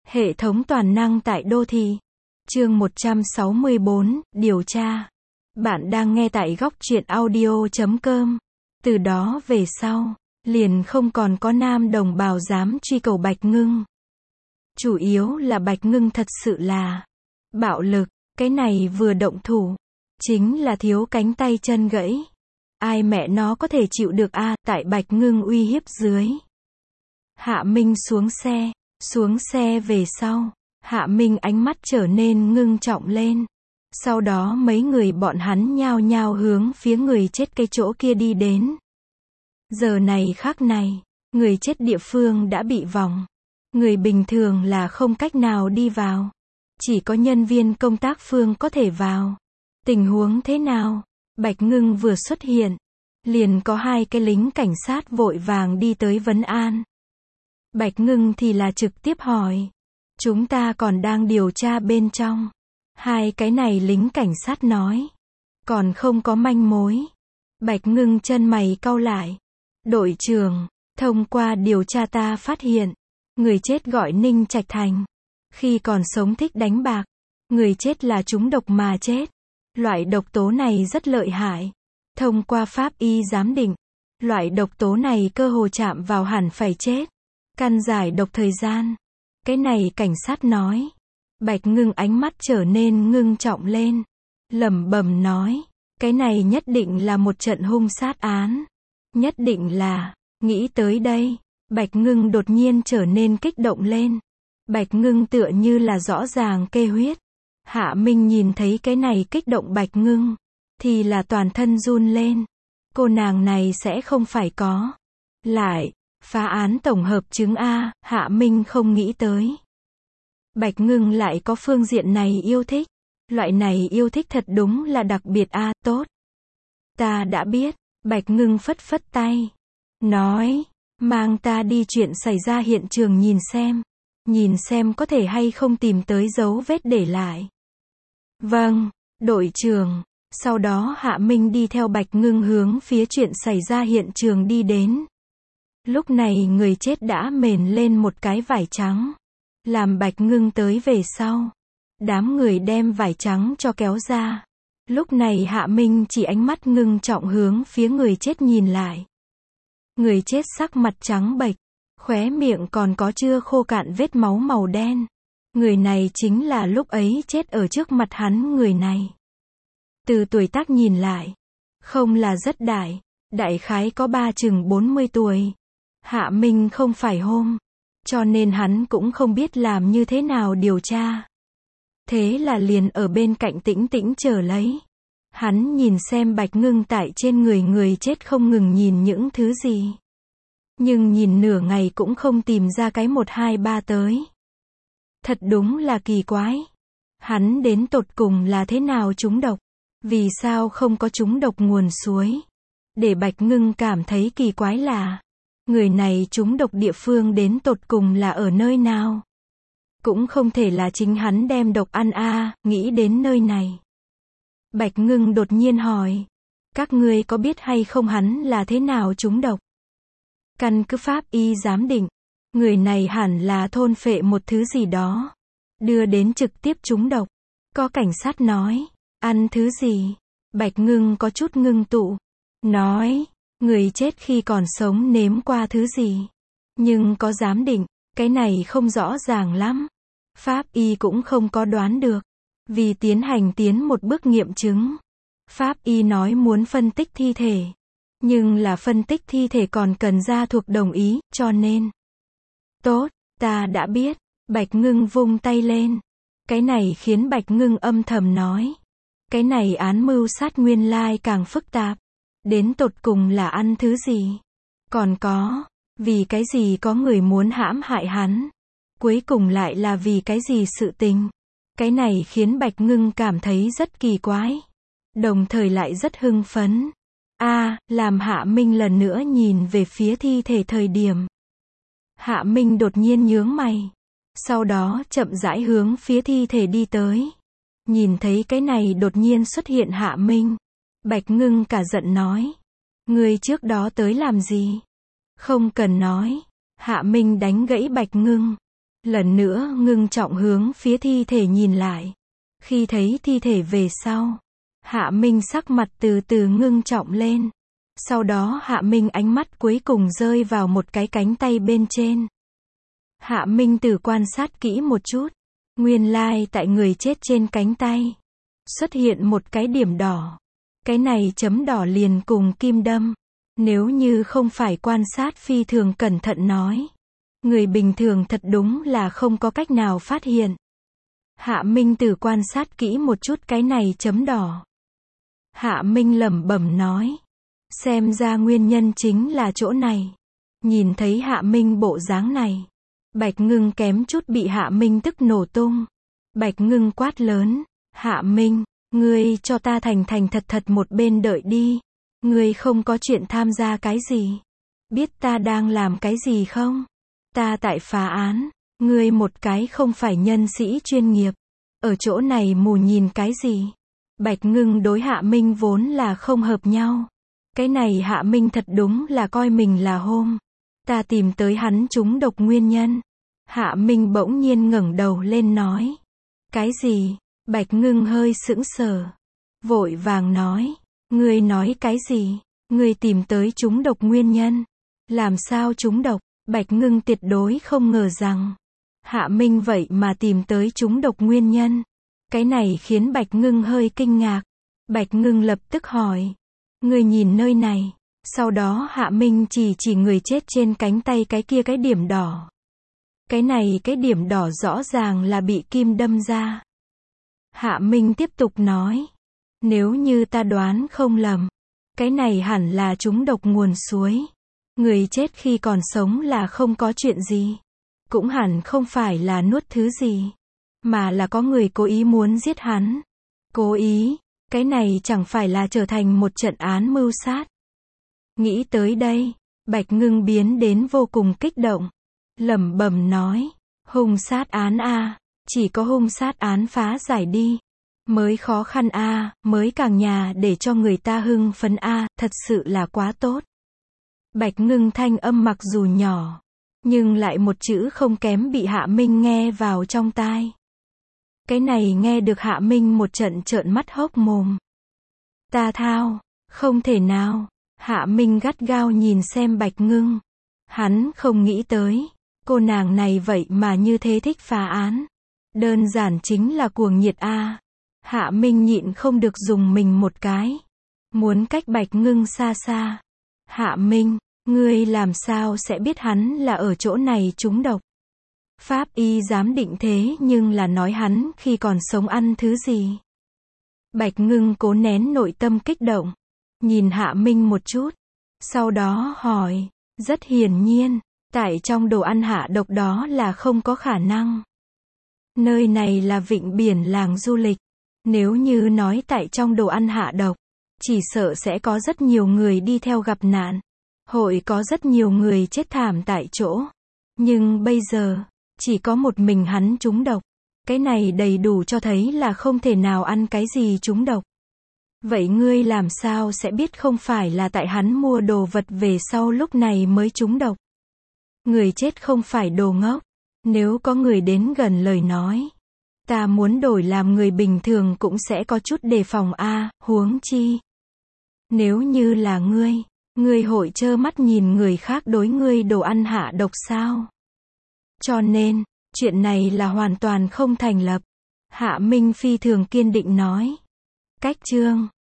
Hệ thống toàn năng tại đô thị. Chương 164, điều tra. Bạn đang nghe tại góc truyện audio.com. Từ đó về sau, liền không còn có nam đồng bào dám truy cầu Bạch Ngưng. Chủ yếu là Bạch Ngưng thật sự là bạo lực, cái này vừa động thủ, chính là thiếu cánh tay chân gãy. Ai mẹ nó có thể chịu được tại Bạch Ngưng uy hiếp dưới. Hạ Minh xuống xe về sau, Hạ Minh ánh mắt trở nên ngưng trọng lên. Sau đó mấy người bọn hắn nhao nhao hướng phía người chết cái chỗ kia đi đến. Giờ này khắc này, người chết địa phương đã bị vòng. Người bình thường là không cách nào đi vào. Chỉ có nhân viên công tác phương có thể vào. Tình huống thế nào? Bạch Ngưng vừa xuất hiện, liền có hai cái lính cảnh sát vội vàng đi tới vấn an. Bạch Ngưng thì là trực tiếp hỏi. Chúng ta còn đang điều tra bên trong. Hai cái này lính cảnh sát nói. Còn không có manh mối. Bạch Ngưng chân mày cau lại. Đội trưởng, thông qua điều tra ta phát hiện, người chết gọi Ninh Trạch Thành. Khi còn sống thích đánh bạc. Người chết là trúng độc mà chết. Loại độc tố này rất lợi hại. Thông qua pháp y giám định, loại độc tố này cơ hồ chạm vào hẳn phải chết. Căn giải độc thời gian. Cái này cảnh sát nói. Bạch Ngưng ánh mắt trở nên ngưng trọng lên. Lẩm bẩm nói. Cái này nhất định là một trận hung sát án. Nhất định là. Nghĩ tới đây. Bạch Ngưng đột nhiên trở nên kích động lên. Bạch Ngưng tựa như là rõ ràng kê huyết. Hạ Minh nhìn thấy cái này kích động Bạch Ngưng. Thì là toàn thân run lên. Cô nàng này sẽ không phải có. Lại. Phá án tổng hợp chứng A, Hạ Minh không nghĩ tới. Bạch Ngưng lại có phương diện này yêu thích. Loại này yêu thích thật đúng là đặc biệt tốt. Ta đã biết, Bạch Ngưng phất phất tay. Nói, mang ta đi chuyện xảy ra hiện trường nhìn xem. Nhìn xem có thể hay không tìm tới dấu vết để lại. Vâng, đội trưởng. Sau đó Hạ Minh đi theo Bạch Ngưng hướng phía chuyện xảy ra hiện trường đi đến. Lúc này người chết đã mền lên một cái vải trắng. Làm Bạch Ngưng tới về sau. Đám người đem vải trắng cho kéo ra. Lúc này Hạ Minh chỉ ánh mắt ngưng trọng hướng phía người chết nhìn lại. Người chết sắc mặt trắng bệch. Khóe miệng còn có chưa khô cạn vết máu màu đen. Người này chính là lúc ấy chết ở trước mặt hắn người này. Từ tuổi tác nhìn lại. Không là rất đại khái có chừng 40 tuổi. Hạ Minh không phải hôn. Cho nên hắn cũng không biết làm như thế nào điều tra. Thế là liền ở bên cạnh tĩnh tĩnh chờ lấy. Hắn nhìn xem Bạch Ngưng tại trên người chết không ngừng nhìn những thứ gì. Nhưng nhìn nửa ngày cũng không tìm ra cái 1, 2, 3 tới. Thật đúng là kỳ quái. Hắn đến tột cùng là thế nào trúng độc? Vì sao không có trúng độc nguồn suối? Để Bạch Ngưng cảm thấy kỳ quái là người này trúng độc địa phương đến tột cùng là ở nơi nào? Cũng không thể là chính hắn đem độc ăn nghĩ đến nơi này. Bạch Ngưng đột nhiên hỏi. Các ngươi có biết hay không hắn là thế nào trúng độc? Căn cứ pháp y giám định. Người này hẳn là thôn phệ một thứ gì đó. Đưa đến trực tiếp trúng độc. Có cảnh sát nói. Ăn thứ gì? Bạch Ngưng có chút ngưng tụ. Nói. Người chết khi còn sống nếm qua thứ gì? Nhưng có giám định, cái này không rõ ràng lắm. Pháp y cũng không có đoán được. Vì tiến một bước nghiệm chứng. Pháp y nói muốn phân tích thi thể. Nhưng là phân tích thi thể còn cần gia thuộc đồng ý, cho nên. Tốt, ta đã biết. Bạch Ngưng vung tay lên. Cái này khiến Bạch Ngưng âm thầm nói. Cái này án mưu sát nguyên lai càng phức tạp. Đến tột cùng là ăn thứ gì? Còn có, vì cái gì có người muốn hãm hại hắn? Cuối cùng lại là vì cái gì sự tình? Cái này khiến Bạch Ngưng cảm thấy rất kỳ quái. Đồng thời lại rất hưng phấn. Làm Hạ Minh lần nữa nhìn về phía thi thể thời điểm. Hạ Minh đột nhiên nhướng mày. Sau đó chậm rãi hướng phía thi thể đi tới. Nhìn thấy cái này đột nhiên xuất hiện Hạ Minh. Bạch Ngưng cả giận nói. Ngươi trước đó tới làm gì? Không cần nói. Hạ Minh đánh gãy Bạch Ngưng. Lần nữa ngưng trọng hướng phía thi thể nhìn lại. Khi thấy thi thể về sau, Hạ Minh sắc mặt từ từ ngưng trọng lên. Sau đó Hạ Minh ánh mắt cuối cùng rơi vào một cái cánh tay bên trên. Hạ Minh Tử quan sát kỹ một chút. Nguyên lai tại người chết trên cánh tay xuất hiện một cái điểm đỏ. Cái này chấm đỏ liền cùng kim đâm. Nếu như không phải quan sát phi thường cẩn thận nói, người bình thường thật đúng là không có cách nào phát hiện. Hạ Minh Tử quan sát kỹ một chút cái này chấm đỏ. Hạ Minh lẩm bẩm nói, xem ra nguyên nhân chính là chỗ này. Nhìn thấy Hạ Minh bộ dáng này, Bạch Ngưng kém chút bị Hạ Minh tức nổ tung. Bạch Ngưng quát lớn, Hạ Minh, ngươi cho ta thành thành thật thật một bên đợi đi. Ngươi không có chuyện tham gia cái gì. Biết ta đang làm cái gì không? Ta tại phá án. Ngươi một cái không phải nhân sĩ chuyên nghiệp. Ở chỗ này mù nhìn cái gì? Bạch Ngưng đối Hạ Minh vốn là không hợp nhau. Cái này Hạ Minh thật đúng là coi mình là hôm. Ta tìm tới hắn trúng độc nguyên nhân. Hạ Minh bỗng nhiên ngẩng đầu lên nói. Cái gì? Bạch Ngưng hơi sững sờ. Vội vàng nói. Ngươi nói cái gì? Ngươi tìm tới trúng độc nguyên nhân. Làm sao trúng độc? Bạch Ngưng tuyệt đối không ngờ rằng Hạ Minh vậy mà tìm tới trúng độc nguyên nhân. Cái này khiến Bạch Ngưng hơi kinh ngạc. Bạch Ngưng lập tức hỏi. Ngươi nhìn nơi này. Sau đó Hạ Minh chỉ người chết trên cánh tay cái kia cái điểm đỏ. Cái này cái điểm đỏ rõ ràng là bị kim đâm ra. Hạ Minh tiếp tục nói. Nếu như ta đoán không lầm, cái này hẳn là trúng độc nguồn suối. Người chết khi còn sống là không có chuyện gì. Cũng hẳn không phải là nuốt thứ gì. Mà là có người cố ý muốn giết hắn. Cố ý, cái này chẳng phải là trở thành một trận án mưu sát. Nghĩ tới đây, Bạch Ngưng biến đến vô cùng kích động. Lẩm bẩm nói, hung sát án a, chỉ có hung sát án phá giải đi. Mới khó khăn a, mới càng nhà để cho người ta hưng phấn a, thật sự là quá tốt. Bạch Ngưng thanh âm mặc dù nhỏ, nhưng lại một chữ không kém bị Hạ Minh nghe vào trong tai. Cái này nghe được Hạ Minh một trận trợn mắt hốc mồm. Ta thao, không thể nào. Hạ Minh gắt gao nhìn xem Bạch Ngưng. Hắn không nghĩ tới, cô nàng này vậy mà như thế thích phá án. Đơn giản chính là cuồng nhiệt a. Hạ Minh nhịn không được dùng mình một cái. Muốn cách Bạch Ngưng xa xa. Hạ Minh, ngươi làm sao sẽ biết hắn là ở chỗ này trúng độc? Pháp y giám định thế nhưng là nói hắn khi còn sống ăn thứ gì? Bạch Ngưng cố nén nội tâm kích động. Nhìn Hạ Minh một chút. Sau đó hỏi. Rất hiển nhiên, tại trong đồ ăn hạ độc đó là không có khả năng. Nơi này là vịnh biển làng du lịch. Nếu như nói tại trong đồ ăn hạ độc, chỉ sợ sẽ có rất nhiều người đi theo gặp nạn. Hội có rất nhiều người chết thảm tại chỗ. Nhưng bây giờ, chỉ có một mình hắn trúng độc. Cái này đầy đủ cho thấy là không thể nào ăn cái gì trúng độc. Vậy ngươi làm sao sẽ biết không phải là tại hắn mua đồ vật về sau lúc này mới trúng độc? Người chết không phải đồ ngốc. Nếu có người đến gần lời nói, ta muốn đổi làm người bình thường cũng sẽ có chút đề phòng a, huống chi. Nếu như là ngươi hội trơ mắt nhìn người khác đối ngươi đồ ăn hạ độc sao? Cho nên, chuyện này là hoàn toàn không thành lập. Hạ Minh phi thường kiên định nói. Cách chương